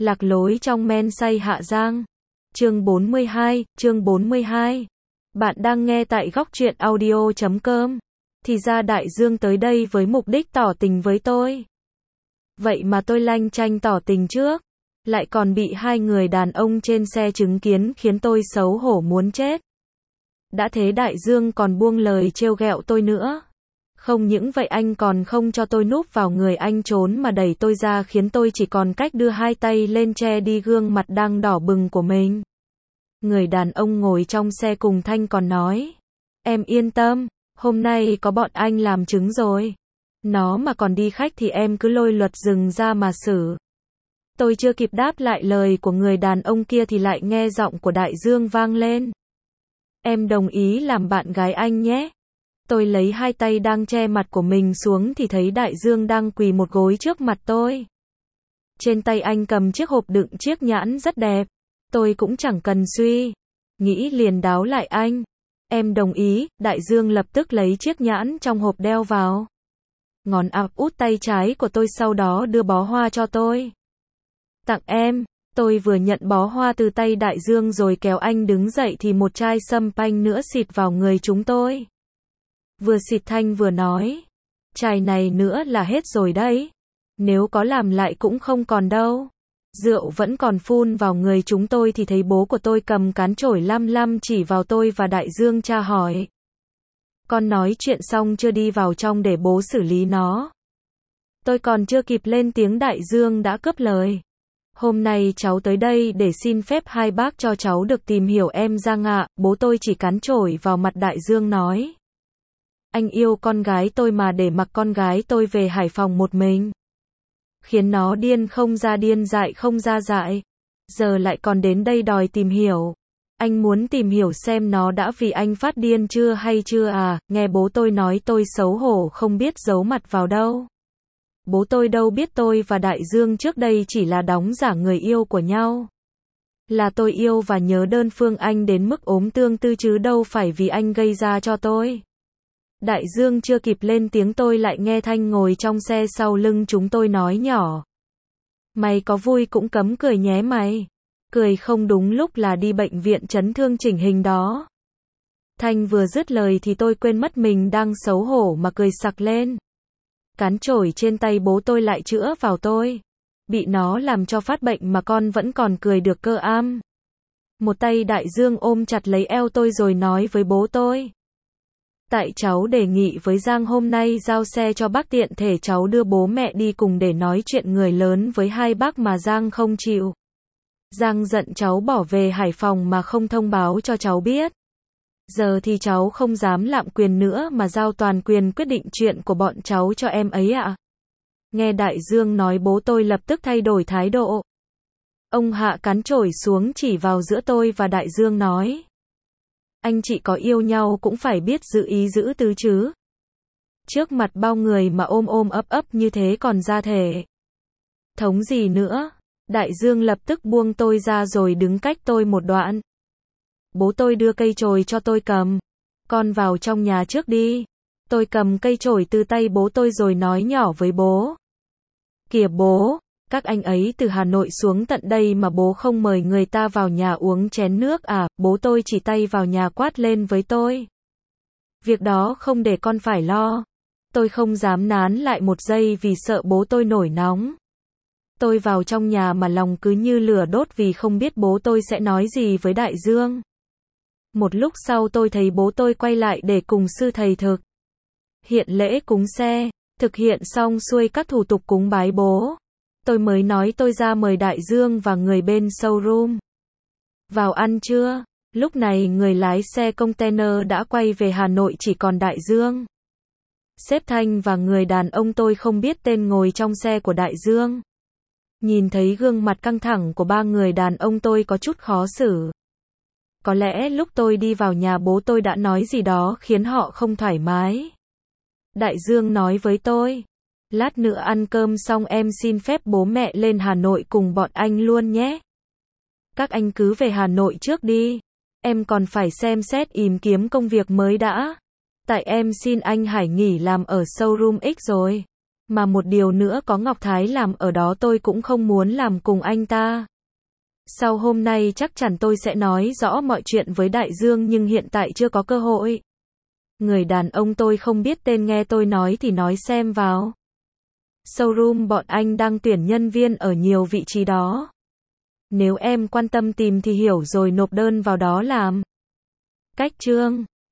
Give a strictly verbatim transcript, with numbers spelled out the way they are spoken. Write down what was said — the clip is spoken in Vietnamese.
Lạc lối trong men say Hạ Giang. Chương bốn mươi hai, chương bốn mươi hai. Bạn đang nghe tại góc truyện audio chấm com. Thì ra Đại Dương tới đây với mục đích tỏ tình với tôi. Vậy mà tôi lanh chanh tỏ tình trước, lại còn bị hai người đàn ông trên xe chứng kiến khiến tôi xấu hổ muốn chết. Đã thế Đại Dương còn buông lời trêu ghẹo tôi nữa. Không những vậy anh còn không cho tôi núp vào người anh trốn mà đẩy tôi ra khiến tôi chỉ còn cách đưa hai tay lên che đi gương mặt đang đỏ bừng của mình. Người đàn ông ngồi trong xe cùng Thanh còn nói: "Em yên tâm, hôm nay có bọn anh làm chứng rồi. Nó mà còn đi khách thì em cứ lôi luật rừng ra mà xử." Tôi chưa kịp đáp lại lời của người đàn ông kia thì lại nghe giọng của Đại Dương vang lên: "Em đồng ý làm bạn gái anh nhé." Tôi lấy hai tay đang che mặt của mình xuống thì thấy Đại Dương đang quỳ một gối trước mặt tôi. Trên tay anh cầm chiếc hộp đựng chiếc nhẫn rất đẹp. Tôi cũng chẳng cần suy nghĩ liền đáo lại anh: "Em đồng ý." Đại Dương lập tức lấy chiếc nhẫn trong hộp đeo vào ngón áp út tay trái của tôi, sau đó đưa bó hoa cho tôi. "Tặng em." Tôi vừa nhận bó hoa từ tay Đại Dương rồi kéo anh đứng dậy thì một chai sâm panh nữa xịt vào người chúng tôi. Vừa xịt Thanh vừa nói: "Chai này nữa là hết rồi đấy. Nếu có làm lại cũng không còn đâu." Rượu vẫn còn phun vào người chúng tôi thì thấy bố của tôi cầm cán chổi lăm lăm chỉ vào tôi và Đại Dương, tra hỏi: "Con nói chuyện xong chưa, đi vào trong để bố xử lý nó." Tôi còn chưa kịp lên tiếng Đại Dương đã cướp lời: "Hôm nay cháu tới đây để xin phép hai bác cho cháu được tìm hiểu em Giang ạ." Bố tôi chỉ cán chổi vào mặt Đại Dương nói: "Anh yêu con gái tôi mà để mặc con gái tôi về Hải Phòng một mình, khiến nó điên không ra điên, dại không ra dại, giờ lại còn đến đây đòi tìm hiểu. Anh muốn tìm hiểu xem nó đã vì anh phát điên chưa hay chưa à?" Nghe bố tôi nói tôi xấu hổ không biết giấu mặt vào đâu. Bố tôi đâu biết tôi và Đại Dương trước đây chỉ là đóng giả người yêu của nhau. Là tôi yêu và nhớ đơn phương anh đến mức ốm tương tư chứ đâu phải vì anh gây ra cho tôi. Đại Dương chưa kịp lên tiếng tôi lại nghe Thanh ngồi trong xe sau lưng chúng tôi nói nhỏ: "Mày có vui cũng cấm cười nhé mày. Cười không đúng lúc là đi bệnh viện chấn thương chỉnh hình đó." Thanh vừa dứt lời thì tôi quên mất mình đang xấu hổ mà cười sặc lên. Cán chổi trên tay bố tôi lại chữa vào tôi. Bị nó làm cho phát bệnh mà con vẫn còn cười được cơ am. Một tay Đại Dương ôm chặt lấy eo tôi rồi nói với bố tôi: "Tại cháu đề nghị với Giang hôm nay giao xe cho bác, tiện thể cháu đưa bố mẹ đi cùng để nói chuyện người lớn với hai bác mà Giang không chịu. Giang giận cháu bỏ về Hải Phòng mà không thông báo cho cháu biết. Giờ thì cháu không dám lạm quyền nữa mà giao toàn quyền quyết định chuyện của bọn cháu cho em ấy ạ." Nghe Đại Dương nói bố tôi lập tức thay đổi thái độ. Ông hạ cán chổi xuống chỉ vào giữa tôi và Đại Dương nói: "Anh chị có yêu nhau cũng phải biết giữ ý giữ tứ chứ. Trước mặt bao người mà ôm ôm ấp ấp như thế còn ra thể thống gì nữa." Đại Dương lập tức buông tôi ra rồi đứng cách tôi một đoạn. Bố tôi đưa cây chổi cho tôi cầm: "Con vào trong nhà trước đi." Tôi cầm cây chổi từ tay bố tôi rồi nói nhỏ với bố: "Kìa bố, các anh ấy từ Hà Nội xuống tận đây mà bố không mời người ta vào nhà uống chén nước à?" Bố tôi chỉ tay vào nhà quát lên với tôi: "Việc đó không để con phải lo." Tôi không dám nán lại một giây vì sợ bố tôi nổi nóng. Tôi vào trong nhà mà lòng cứ như lửa đốt vì không biết bố tôi sẽ nói gì với Đại Dương. Một lúc sau tôi thấy bố tôi quay lại để cùng sư thầy thực hiện lễ cúng xe. Thực hiện xong xuôi các thủ tục cúng bái bố, tôi mới nói tôi ra mời Đại Dương và người bên showroom vào ăn trưa. Lúc này người lái xe container đã quay về Hà Nội, chỉ còn Đại Dương, sếp Thanh và người đàn ông tôi không biết tên ngồi trong xe của Đại Dương. Nhìn thấy gương mặt căng thẳng của ba người đàn ông tôi có chút khó xử. Có lẽ lúc tôi đi vào nhà bố tôi đã nói gì đó khiến họ không thoải mái. Đại Dương nói với tôi: "Lát nữa ăn cơm xong em xin phép bố mẹ lên Hà Nội cùng bọn anh luôn nhé. Các anh cứ về Hà Nội trước đi. Em còn phải xem xét tìm kiếm công việc mới đã. Tại em xin anh Hải nghỉ làm ở showroom X rồi." Mà một điều nữa, có Ngọc Thái làm ở đó tôi cũng không muốn làm cùng anh ta. Sau hôm nay chắc chắn tôi sẽ nói rõ mọi chuyện với Đại Dương, nhưng hiện tại chưa có cơ hội. Người đàn ông tôi không biết tên nghe tôi nói thì nói xem vào. Showroom bọn anh đang tuyển nhân viên ở nhiều vị trí đó. Nếu em quan tâm tìm thì hiểu rồi nộp đơn vào đó làm. Cách chương